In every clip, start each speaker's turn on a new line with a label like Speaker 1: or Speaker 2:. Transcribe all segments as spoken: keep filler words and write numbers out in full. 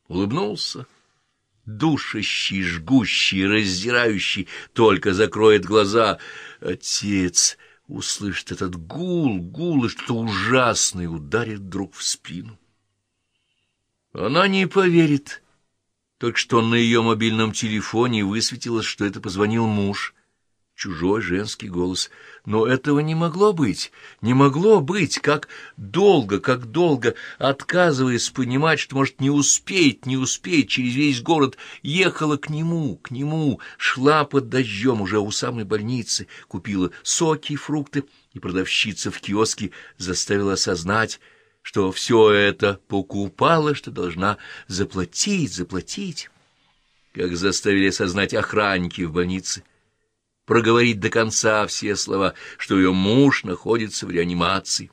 Speaker 1: улыбнулся. Душащий, жгущий, раздирающий, только закроет глаза. Отец услышит этот гул, гул, и что-то ужасное ударит вдруг в спину. Она не поверит. Только что на ее мобильном телефоне высветилось, что это позвонил муж. Чужой женский голос. Но этого не могло быть, не могло быть. Как долго, как долго, отказываясь понимать, что, может, не успеть, не успеть, через весь город, ехала к нему, к нему, шла под дождем уже у самой больницы, купила соки и фрукты, и продавщица в киоске заставила осознать, что все это покупала, что должна заплатить, заплатить. Как заставили осознать охранники в больнице, проговорить до конца все слова, что ее муж находится в реанимации.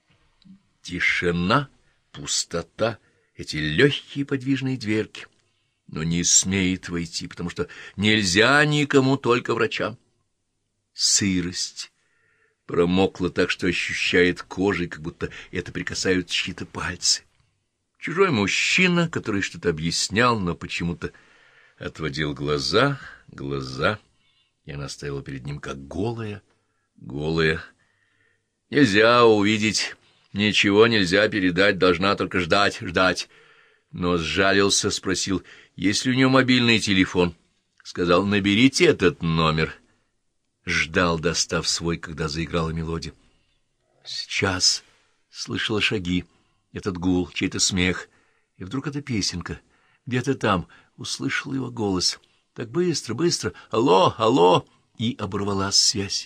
Speaker 1: Тишина, пустота, эти легкие подвижные дверки. Но не смеет войти, потому что нельзя никому, только врачам. Сырость. Промокла так, что ощущает кожей, как будто это прикасают чьи-то пальцы. Чужой мужчина, который что-то объяснял, но почему-то отводил глаза, глаза, и она стояла перед ним как голая, голая. Нельзя увидеть, ничего нельзя передать, должна только ждать, ждать. Но сжалился, спросил, есть ли у нее мобильный телефон. Сказал, наберите этот номер. Ждал, достав свой, когда заиграла мелодия. Сейчас слышала шаги, этот гул, чей-то смех, и вдруг эта песенка. Где-то там услышала его голос. Так быстро, быстро, алло, алло, и оборвалась связь.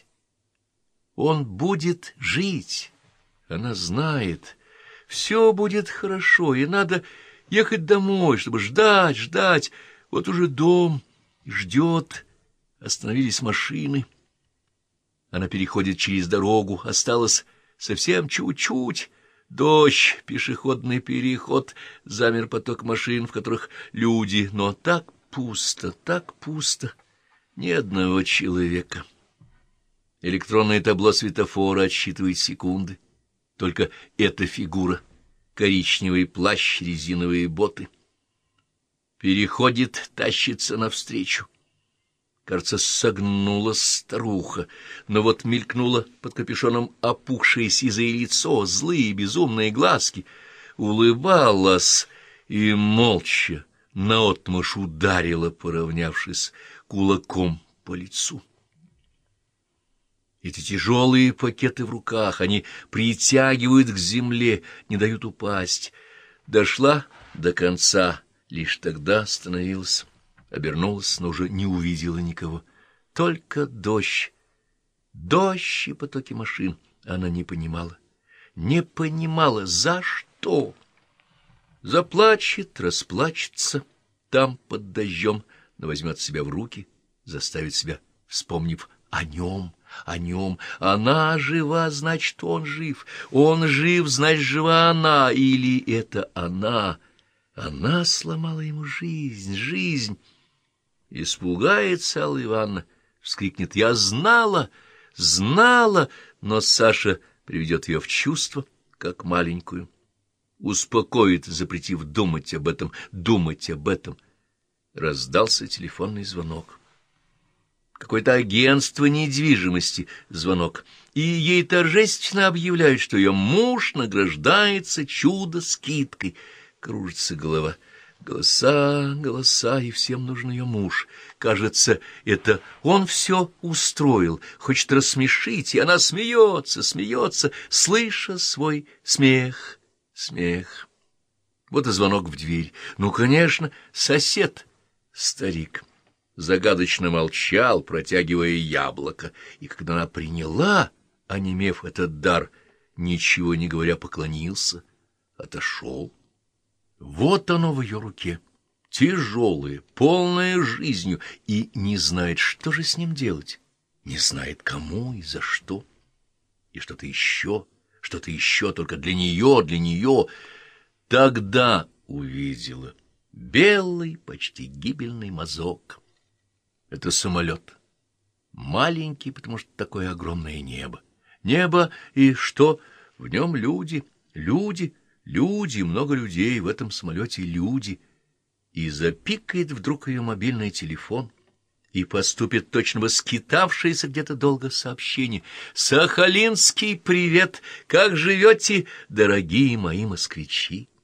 Speaker 1: Он будет жить, она знает, все будет хорошо, и надо ехать домой, чтобы ждать, ждать. Вот уже дом ждет, остановились машины. Она переходит через дорогу, осталось совсем чуть-чуть. Дождь, пешеходный переход, замер поток машин, в которых люди, но так пусто, так пусто, ни одного человека. Электронное табло светофора отсчитывает секунды. Только эта фигура, коричневый плащ, резиновые боты. Переходит, тащится навстречу. Кажется, согнулась старуха, но вот мелькнуло под капюшоном опухшее сизое лицо, злые безумные глазки. Улыбалась и молча наотмашь ударила, поравнявшись кулаком по лицу. Эти тяжелые пакеты в руках, они притягивают к земле, не дают упасть. Дошла до конца, лишь тогда остановилась. Обернулась, но уже не увидела никого. Только дождь. Дождь и потоки машин. Она не понимала. Не понимала, за что. Заплачет, расплачется там под дождем, но возьмет себя в руки, заставит себя, вспомнив о нем, о нем. Она жива, значит, он жив. Он жив, значит, жива она. Или это она. Она сломала ему жизнь, жизнь. Испугается Алла Ивановна, вскрикнет: «Я знала, знала!» Но Саша приведет ее в чувство, как маленькую. Успокоит, запретив думать об этом, думать об этом. Раздался телефонный звонок. Какое-то агентство недвижимости звонок. И ей торжественно объявляют, что ее муж награждается чудо-скидкой. Кружится голова. Голоса, голоса, и всем нужен ее муж. Кажется, это он все устроил, хочет рассмешить, и она смеется, смеется, слыша свой смех, смех. Вот и звонок в дверь. Ну, конечно, сосед, старик. Загадочно молчал, протягивая яблоко, и когда она приняла, онемев этот дар, ничего не говоря, поклонился, отошел. Вот оно в ее руке, тяжелое, полное жизнью, и не знает, что же с ним делать, не знает, кому и за что. И что-то еще, что-то еще, только для нее, для нее. Тогда увидела белый, почти гибельный мазок. Это самолет. Маленький, потому что такое огромное небо. Небо, и что? В нем люди, люди, люди, много людей, в этом самолете люди. и запикает вдруг ее мобильный телефон, и поступит точно бы скитавшееся где-то долго сообщение: «Сахалинский привет! Как живете, дорогие мои москвичи?»